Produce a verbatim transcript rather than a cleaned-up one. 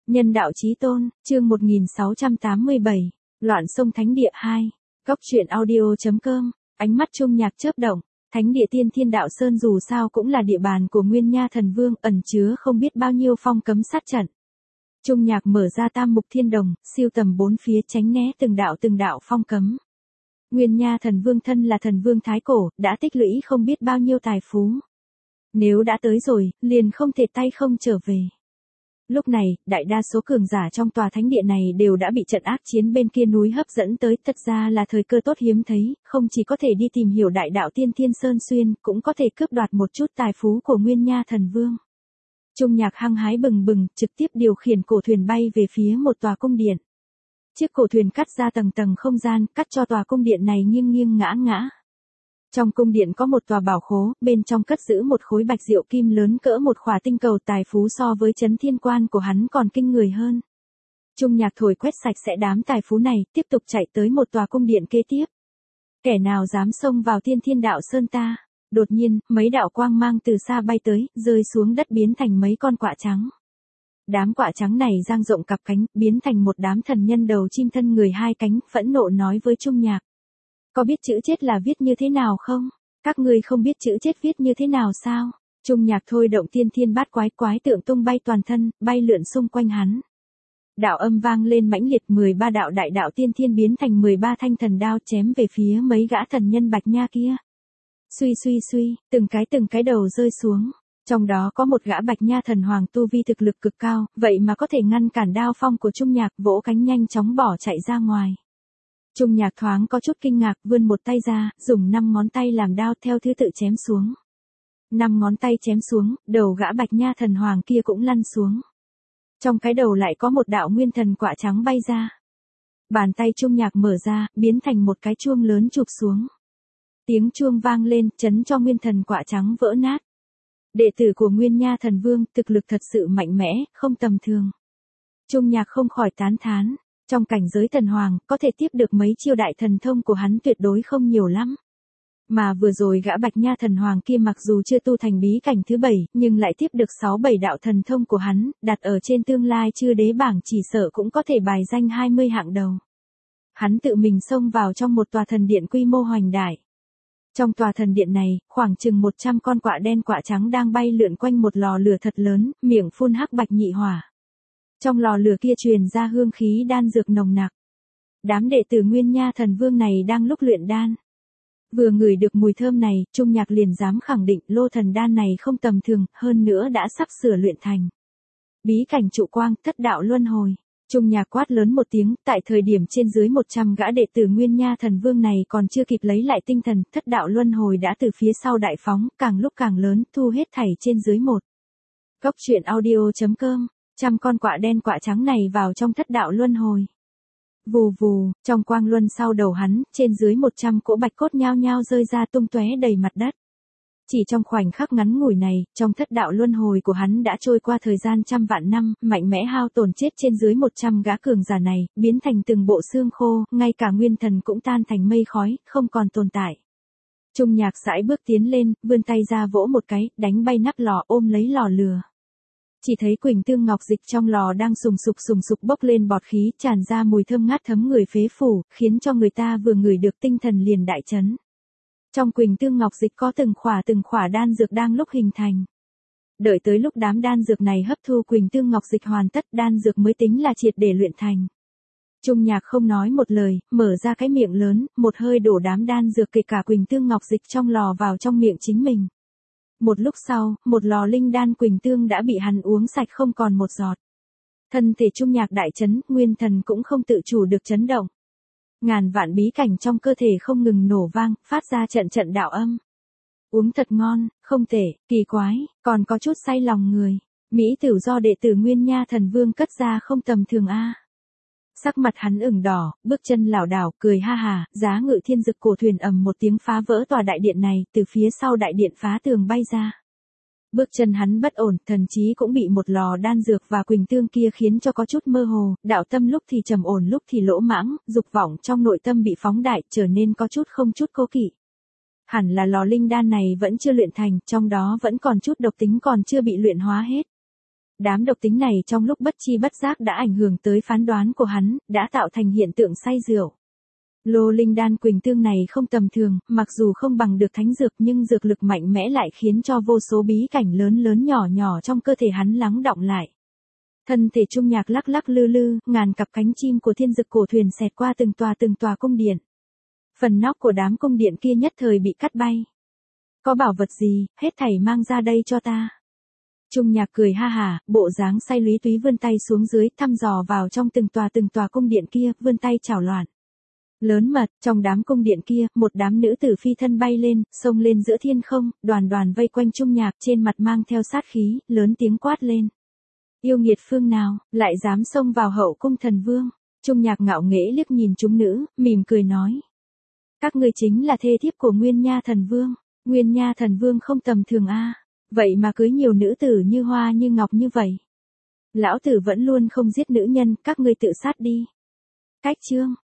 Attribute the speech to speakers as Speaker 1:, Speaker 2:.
Speaker 1: Nhân đạo chí tôn, chương một nghìn sáu trăm tám mươi bảy, Loạn sông Thánh địa hai. Góc truyện audio.com, ánh mắt Trung Nhạc chớp động, Thánh địa Tiên Thiên Đạo Sơn dù sao cũng là địa bàn của Nguyên Nha Thần Vương, ẩn chứa không biết bao nhiêu phong cấm sát trận. Trung Nhạc mở ra Tam Mục Thiên Đồng, siêu tầm bốn phía tránh né từng đạo từng đạo phong cấm. Nguyên Nha Thần Vương thân là thần vương thái cổ, đã tích lũy không biết bao nhiêu tài phú. Nếu đã tới rồi, liền không thể tay không trở về. Lúc này, đại đa số cường giả trong tòa thánh địa này đều đã bị trận ác chiến bên kia núi hấp dẫn tới, thật ra là thời cơ tốt hiếm thấy, không chỉ có thể đi tìm hiểu đại đạo Tiên Thiên Sơn Xuyên, cũng có thể cướp đoạt một chút tài phú của Nguyên Nha Thần Vương. Trung Nhạc hăng hái bừng bừng, trực tiếp điều khiển cổ thuyền bay về phía một tòa cung điện. Chiếc cổ thuyền cắt ra tầng tầng không gian, cắt cho tòa cung điện này nghiêng nghiêng ngã ngã. Trong cung điện có một tòa bảo khố, bên trong cất giữ một khối bạch diệu kim lớn cỡ một khỏa tinh cầu, tài phú so với chấn thiên quan của hắn còn kinh người hơn. Trung Nhạc thổi quét sạch sẽ đám tài phú này, tiếp tục chạy tới một tòa cung điện kế tiếp. Kẻ nào dám xông vào Tiên Thiên Đạo Sơn ta? Đột nhiên, mấy đạo quang mang từ xa bay tới, rơi xuống đất biến thành mấy con quạ trắng. Đám quạ trắng này dang rộng cặp cánh, biến thành một đám thần nhân đầu chim thân người hai cánh, phẫn nộ nói với Trung Nhạc. Có biết chữ chết là viết như thế nào không? Các ngươi không biết chữ chết viết như thế nào sao? Trung Nhạc thôi động tiên thiên bát quái quái tượng tung bay toàn thân, bay lượn xung quanh hắn. Đạo âm vang lên mãnh liệt, mười ba đạo đại đạo tiên thiên biến thành mười ba thanh thần đao chém về phía mấy gã thần nhân bạch nha kia. Suy suy suy, từng cái từng cái đầu rơi xuống. Trong đó có một gã bạch nha thần hoàng tu vi thực lực cực cao, vậy mà có thể ngăn cản đao phong của Trung Nhạc, vỗ cánh nhanh chóng bỏ chạy ra ngoài. Trung Nhạc thoáng có chút kinh ngạc, vươn một tay ra, dùng năm ngón tay làm đao theo thứ tự chém xuống. Năm ngón tay chém xuống, đầu gã bạch nha thần hoàng kia cũng lăn xuống. Trong cái đầu lại có một đạo nguyên thần quạ trắng bay ra. Bàn tay Trung Nhạc mở ra, biến thành một cái chuông lớn chụp xuống. Tiếng chuông vang lên, chấn cho nguyên thần quạ trắng vỡ nát. Đệ tử của Nguyên Nha Thần Vương, thực lực thật sự mạnh mẽ, không tầm thường. Trung Nhạc không khỏi tán thán. Trong cảnh giới thần hoàng, có thể tiếp được mấy chiêu đại thần thông của hắn tuyệt đối không nhiều lắm. Mà vừa rồi gã bạch nha thần hoàng kia mặc dù chưa tu thành bí cảnh thứ bảy, nhưng lại tiếp được sáu bảy đạo thần thông của hắn, đặt ở trên tương lai chư đế bảng chỉ sợ cũng có thể bài danh hai mươi hạng đầu. Hắn tự mình xông vào trong một tòa thần điện quy mô hoành đại. Trong tòa thần điện này, khoảng chừng một trăm con quạ đen quạ trắng đang bay lượn quanh một lò lửa thật lớn, miệng phun hắc bạch nhị hỏa. Trong lò lửa kia truyền ra hương khí đan dược nồng nặc. Đám đệ tử Nguyên Nha Thần Vương này đang lúc luyện đan. Vừa ngửi được mùi thơm này, Trung Nhạc liền dám khẳng định lô thần đan này không tầm thường, hơn nữa đã sắp sửa luyện thành. Bí cảnh trụ quang, thất đạo luân hồi. Trung Nhạc quát lớn một tiếng, tại thời điểm trên dưới một trăm gã đệ tử Nguyên Nha Thần Vương này còn chưa kịp lấy lại tinh thần, thất đạo luân hồi đã từ phía sau đại phóng, càng lúc càng lớn, thu hết thảy trên dưới một. Góc truyện audio.com, trăm con quạ đen quạ trắng này vào trong thất đạo luân hồi. Vù vù, trong quang luân sau đầu hắn, trên dưới một trăm cỗ bạch cốt nhao nhao rơi ra tung tóe đầy mặt đất. Chỉ trong khoảnh khắc ngắn ngủi này, trong thất đạo luân hồi của hắn đã trôi qua thời gian trăm vạn năm, mạnh mẽ hao tổn chết trên dưới một trăm gã cường giả này, biến thành từng bộ xương khô, ngay cả nguyên thần cũng tan thành mây khói, không còn tồn tại. Trung Nhạc sải bước tiến lên, vươn tay ra vỗ một cái, đánh bay nắp lò, ôm lấy lò lửa. Chỉ thấy quỳnh tương ngọc dịch trong lò đang sùng sục sùng sục bốc lên bọt khí, tràn ra mùi thơm ngát thấm người phế phủ, khiến cho người ta vừa ngửi được tinh thần liền đại chấn. Trong quỳnh tương ngọc dịch có từng khỏa từng khỏa đan dược đang lúc hình thành. Đợi tới lúc đám đan dược này hấp thu quỳnh tương ngọc dịch hoàn tất, đan dược mới tính là triệt để luyện thành. Trung Nhạc không nói một lời, mở ra cái miệng lớn, một hơi đổ đám đan dược kể cả quỳnh tương ngọc dịch trong lò vào trong miệng chính mình. Một lúc sau, một lò linh đan quỳnh tương đã bị hắn uống sạch không còn một giọt. Thân thể Trung Nhạc đại chấn, nguyên thần cũng không tự chủ được chấn động. Ngàn vạn bí cảnh trong cơ thể không ngừng nổ vang, phát ra trận trận đạo âm. Uống thật ngon, không tệ, kỳ quái, còn có chút say lòng người. Mỹ tử do đệ tử Nguyên Nha Thần Vương cất ra không tầm thường a. Sắc mặt hắn ửng đỏ, bước chân lảo đảo, cười ha hà, giá ngự thiên dực cổ thuyền ầm một tiếng phá vỡ tòa đại điện này, từ phía sau đại điện phá tường bay ra. Bước chân hắn bất ổn, thần chí cũng bị một lò đan dược và quỳnh tương kia khiến cho có chút mơ hồ, đạo tâm lúc thì trầm ổn lúc thì lỗ mãng, dục vọng trong nội tâm bị phóng đại, trở nên có chút không chút cố kỵ. Hẳn là lò linh đan này vẫn chưa luyện thành, trong đó vẫn còn chút độc tính còn chưa bị luyện hóa hết. Đám độc tính này trong lúc bất chi bất giác đã ảnh hưởng tới phán đoán của hắn, đã tạo thành hiện tượng say rượu. Lô linh đan quỳnh tương này không tầm thường, mặc dù không bằng được thánh dược nhưng dược lực mạnh mẽ lại khiến cho vô số bí cảnh lớn lớn nhỏ nhỏ trong cơ thể hắn lắng đọng lại. Thân thể Trung Nhạc lắc lắc lư lư, ngàn cặp cánh chim của thiên dực cổ thuyền xẹt qua từng tòa từng tòa cung điện. Phần nóc của đám cung điện kia nhất thời bị cắt bay. Có bảo vật gì, hết thảy mang ra đây cho ta. Trung Nhạc cười ha hả, bộ dáng say lúy túy vươn tay xuống dưới, thăm dò vào trong từng tòa từng tòa cung điện kia, vươn tay chảo loạn. Lớn mật, trong đám cung điện kia, một đám nữ tử phi thân bay lên, xông lên giữa thiên không, đoàn đoàn vây quanh Trung Nhạc, trên mặt mang theo sát khí, lớn tiếng quát lên. Yêu nghiệt phương nào, lại dám xông vào hậu cung thần vương. Trung Nhạc ngạo nghễ liếc nhìn chúng nữ, mỉm cười nói. Các ngươi chính là thê thiếp của Nguyên Nha thần vương. Nguyên Nha thần vương không tầm thường a, vậy mà cưới nhiều nữ tử như hoa như ngọc như vậy. Lão tử vẫn luôn không giết nữ nhân, các ngươi tự sát đi. Cách chương